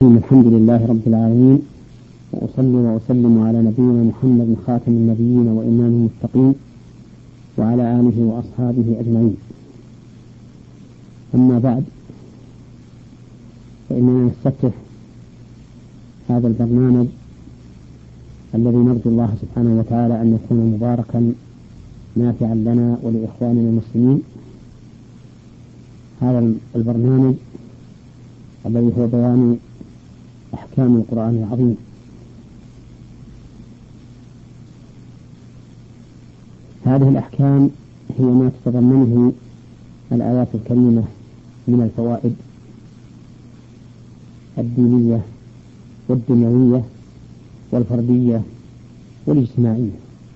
الحمد لله رب العالمين، وأصلي وأسلم على نبينا محمد خاتم النبيين وإمام المتقين وعلى آله وأصحابه أجمعين. أما بعد، فإننا نستفتح هذا البرنامج الذي نرجو الله سبحانه وتعالى أن يكون مباركا نافعا لنا ولإخواننا المسلمين. هذا البرنامج الذي هو بيان أحكام القرآن العظيم. هذه الأحكام هي ما تتضمنه الآيات الكريمة من الفوائد الدينية والدنيوية والفردية والاجتماعية.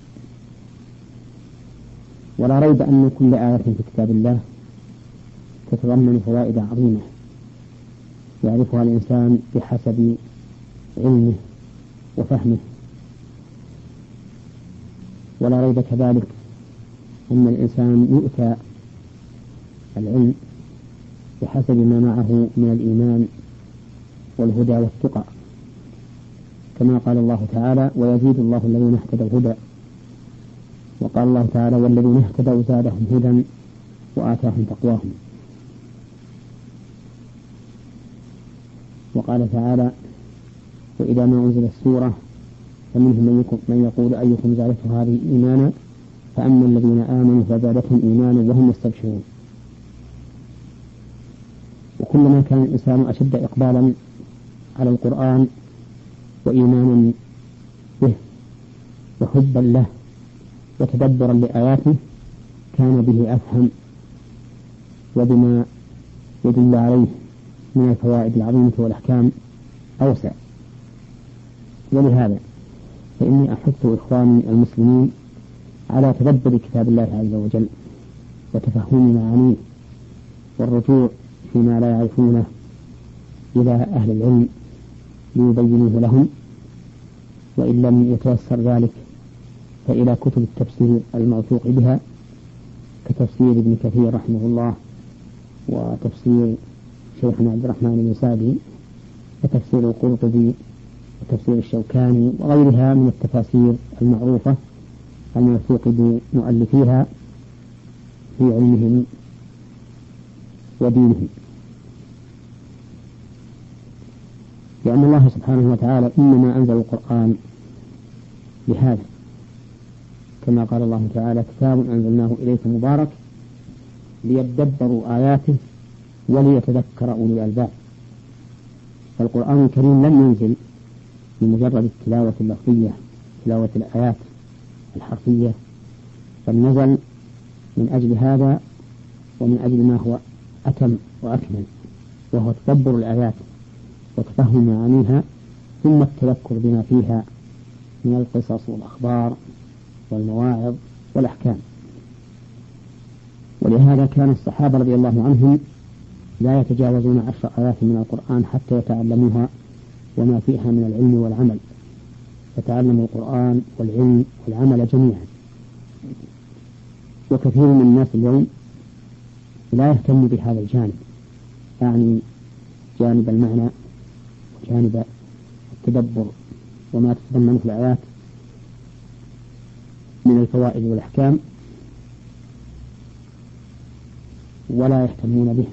ولا ريب أن كل آية في كتاب الله تتضمن فوائد عظيمة يعرفها الإنسان بحسب علمه وفهمه. ولا ريب كذلك أن الإنسان يؤتى العلم بحسب ما معه من الإيمان والهدى والتقى، كما قال الله تعالى: ويزيد الله الذين اهتدوا هدى. وقال الله تعالى: والذين اهتدوا زادهم هدى وآتاهم تقواهم. وقال تعالى: وإذا ما أنزلت السورة فمنهم من يقول أيكم زادته هذه إيمانا فأما الذين آمنوا فزادتهم إيمانا وهم يستبشرون. وكلما كان الإنسان أشد إقبالا على القرآن وإيمانا به وحبا له وتدبرا لآياته كان به أفهم وبما يدل عليه من الفوائد العظيمة والأحكام أوسع. ولهذا فإني أحث إخواني المسلمين على تدبر كتاب الله عز وجل وتفهم معانيه والرجوع فيما لا يعرفونه إلى أهل العلم ليبينوه لهم، وإن لم يتيسر ذلك فإلى كتب التفسير الموثوق بها كتفسير ابن كثير رحمه الله، وتفسير شيخنا عبد الرحمن بن سعدي، وتفسير القرطبي، وتفسير الشوكاني، وغيرها من التفاسير المعروفة الموثوق بمؤلفيها في علمهم ودينهم. لأن الله سبحانه وتعالى إنما أنزل القرآن لهذا، كما قال الله تعالى: كتاب أنزلناه إليك مبارك ليدبروا آياته وليتذكر أولي الألباب. فالقرآن الكريم لم ينزل بمجرد التلاوة اللفظية، تلاوة الآيات الحرفية، بل نزل من أجل هذا ومن أجل ما هو أتم وأكمل، وهو تدبر الآيات وتفهم معانيها ثم التذكر بما فيها من القصص والأخبار والمواعظ والأحكام. ولهذا كان الصحابة رضي الله عنهم لا يتجاوزون 10 آيات من القرآن حتى يتعلموها وما فيها من العلم والعمل، فتعلموا القرآن والعلم والعمل جميعا. وكثير من الناس اليوم لا يهتم بهذا الجانب، يعني جانب المعنى وجانب التدبر وما تتضمنه الآيات من الفوائد والأحكام، ولا يهتمون به،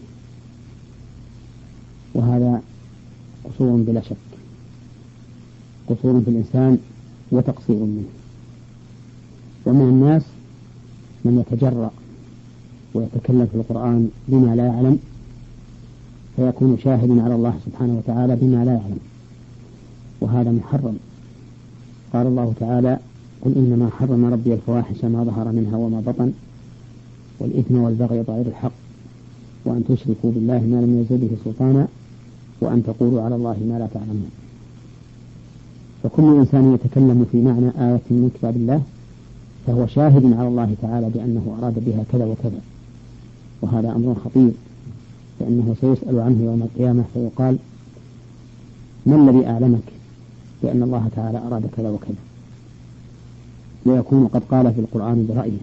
وهذا قصور بلا شك، قصور في الإنسان وتقصير منه. ومن الناس من يتجرأ ويتكلم في القرآن بما لا يعلم، فيكون شاهدا على الله سبحانه وتعالى بما لا يعلم، وهذا محرم. قال الله تعالى: قل إنما حرم ربي الفواحش ما ظهر منها وما بطن والإثم والبغي بغير الحق وأن تشركوا بالله ما لم ينزل به سلطانا وأن تقولوا على الله ما لا تعلمون. فكل إنسان يتكلم في معنى آية من كتاب الله فهو شاهد على الله تعالى بأنه أراد بها كذا وكذا، وهذا أمر خطير، فإنه سيسأل عنه يوم القيامة فيقال: ما الذي أعلمك بأن الله تعالى أراد كذا وكذا؟ ويكون قد قال في القرآن برأيه.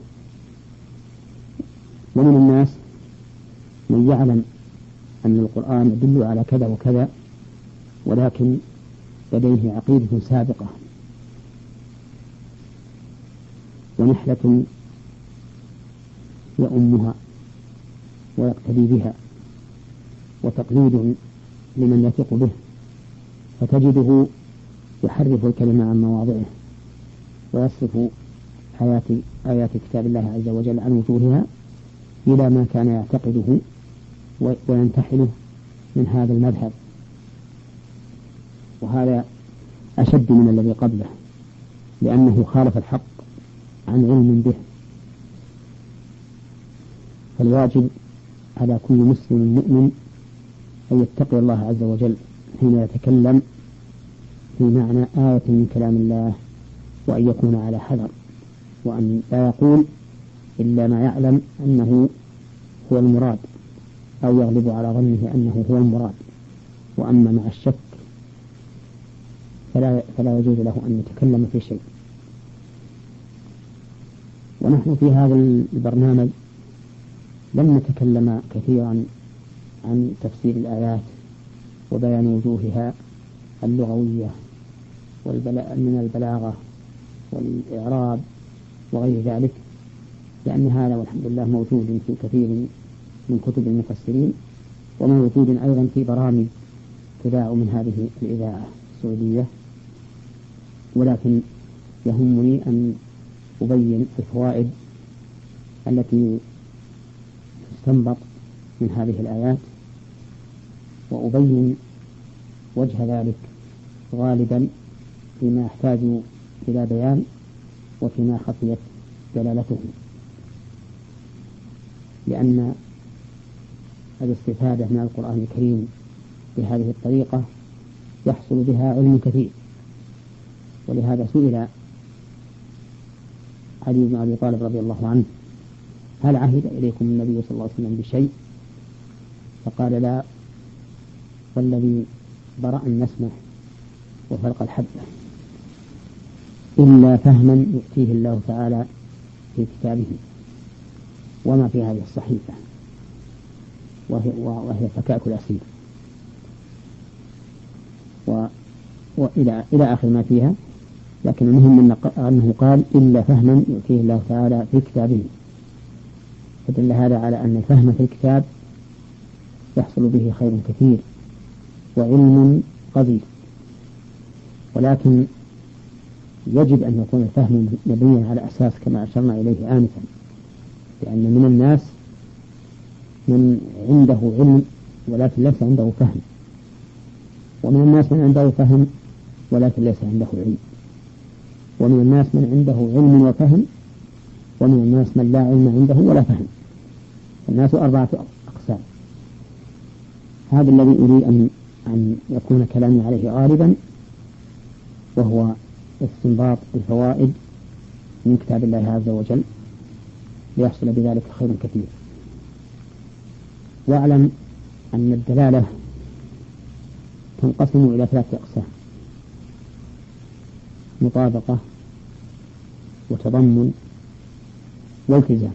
ومن الناس من يعلم أن القرآن يدل على كذا وكذا ولكن لديه عقيدة سابقة ونحلة يؤمها ويقتدي بها وتقليد لمن يثق به، فتجده يحرف الكلمة عن مواضعه ويصرف آيات كتاب الله عز وجل عن وجوهها إلى ما كان يعتقده وينتحله من هذا المذهب، وهذا أشد من الذي قبله لأنه خالف الحق عن علم به. فالواجب على كل مسلم مؤمن أن يتقي الله عز وجل حين يتكلم في معنى آية من كلام الله، وأن يكون على حذر، وأن لا يقول إلا ما يعلم أنه هو المراد أو يغلب على ظنه أنه هو المراد. وأما مع الشك فلا يجوز له أن يتكلم في شيء. ونحن في هذا البرنامج لم نتكلم كثيرا عن تفسير الآيات وبيان وجوهها اللغوية من البلاغة والإعراب وغير ذلك، لأن هذا والحمد لله موجود في كثير من كتب المفسرين، وموجود أيضا في برامج تذاع من هذه الإذاعة السعودية. ولكن يهمني أن أبين الفوائد التي تستنبط من هذه الآيات، وأبين وجه ذلك غالبا فيما يحتاج إلى بيان وفيما خفيت دلالته، لأن الاستفادة من القرآن الكريم بهذه الطريقة يحصل بها علم كثير. ولهذا سئل علي بن أبي طالب رضي الله عنه: هل عهد إليكم النبي صلى الله عليه وسلم بشيء؟ فقال: لا، والذي برأ النسمة وفرق الحبة إلا فهما يؤتيه الله تعالى في كتابه وما في هذه الصحيفة، وهي فكاك الأسير، إلى آخر ما فيها. لكن المهم أنه قال: إلا فهما يؤتيه الله تعالى في كتابه، فدل هذا على أن الفهم في الكتاب يحصل به خير كثير وعلم قضيب. ولكن يجب أن يكون الفهم مبنيا على أساس كما أشرنا إليه آنفا، لأن من الناس من عنده علم ولكن ليس عنده فهم، ومن الناس من عنده فهم ولكن ليس عنده علم، ومن الناس من عنده علم وفهم، ومن الناس من لا علم عنده ولا فهم. الناس 4 أقسام. هذا الذي أريد أن يكون كلامي عليه غالبا، وهو استنباط الفوائد من كتاب الله عز وجل ليحصل بذلك خير كثير. واعلم أن الدلالة تنقسم إلى 3 أقسام: مطابقة وتضمن والتزام.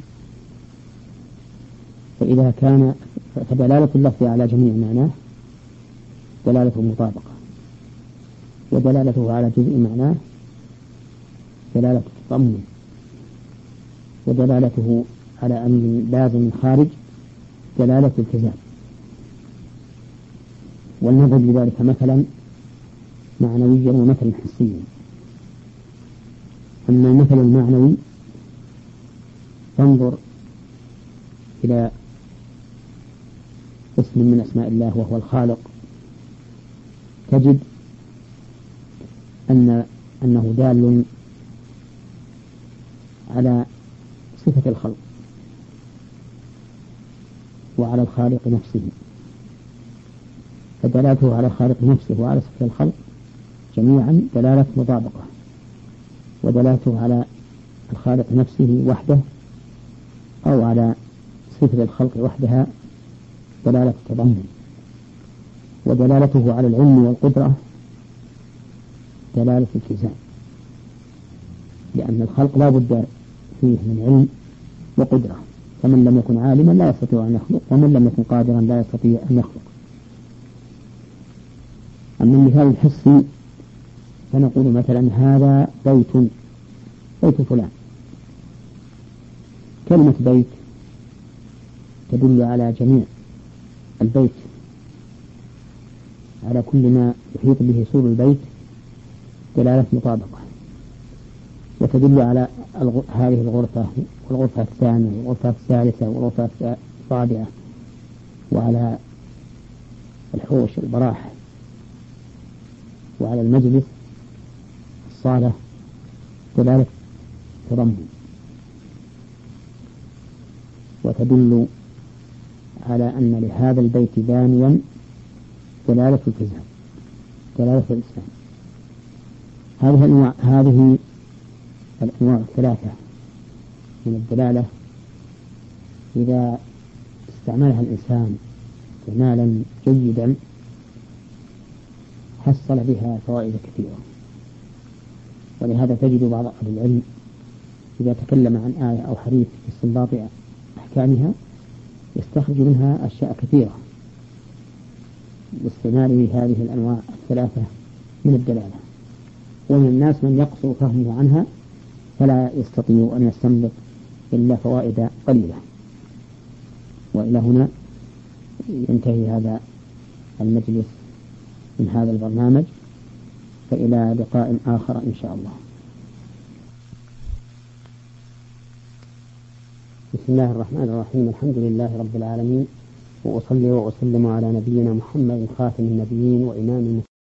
فإذا كان فدلالة اللفظ على جميع معناه دلالة المطابقة، ودلالته على جزء معناه دلالة التضمن، ودلالته على أمر لازم خارج دلالة التزام. ولنضرب لذلك مثلا معنويا ومثلا حسيا. أما المثل المعنوي فانظر إلى اسم من أسماء الله وهو الخالق، تجد أنه دال على صفة الخلق وعلى الخالق نفسه، فدلالته على الخالق نفسه وعلى صفة الخلق جميعا دلالة مطابقة، ودلالته على الخالق نفسه وحده أو على صفة الخلق وحدها دلالة تضمن، ودلالته على العلم والقدرة دلالة التزام، لأن الخلق لا بد فيه من علم وقدرة، فمن لم يكن عالما لا يستطيع أن يخلق، ومن لم يكن قادرا لا يستطيع أن يخلق. أما المثال الحسي فنقول مثلا هذا بيت فلان. كلمة بيت تدل على جميع البيت، على كل ما يحيط به سور البيت دلالة مطابقة، وتدل على هذه الغرفة والغرفة الثانية والغرفة الثالثة والغرفة الرابعة، وعلى الحوش البراح، وعلى المجلس الصالة دلالة تضمن، وتدل على أن لهذا البيت بانيا دلالة التزام، دلالة الإسلام. هذه الأنواع الثلاثة من الدلالة إذا استعملها الإنسان استعمالا جيدا حصل بها فوائد كثيرة. ولهذا تجد بعض أهل العلم إذا تكلم عن آية أو حديث في استنباط أحكامها يستخرج منها أشياء كثيرة باستعمال هذه الأنواع الثلاثة من الدلالة. ومن الناس من يقصر فهمه عنها فلا يستطيع أن يستنبط إلا فوائد قليلة. وإلى هنا ينتهي هذا المجلس من هذا البرنامج، فإلى لقاء آخر إن شاء الله. بسم الله الرحمن الرحيم. الحمد لله رب العالمين، وأصلي وأسلم على نبينا محمد خاتم النبيين وإمام المرسلين.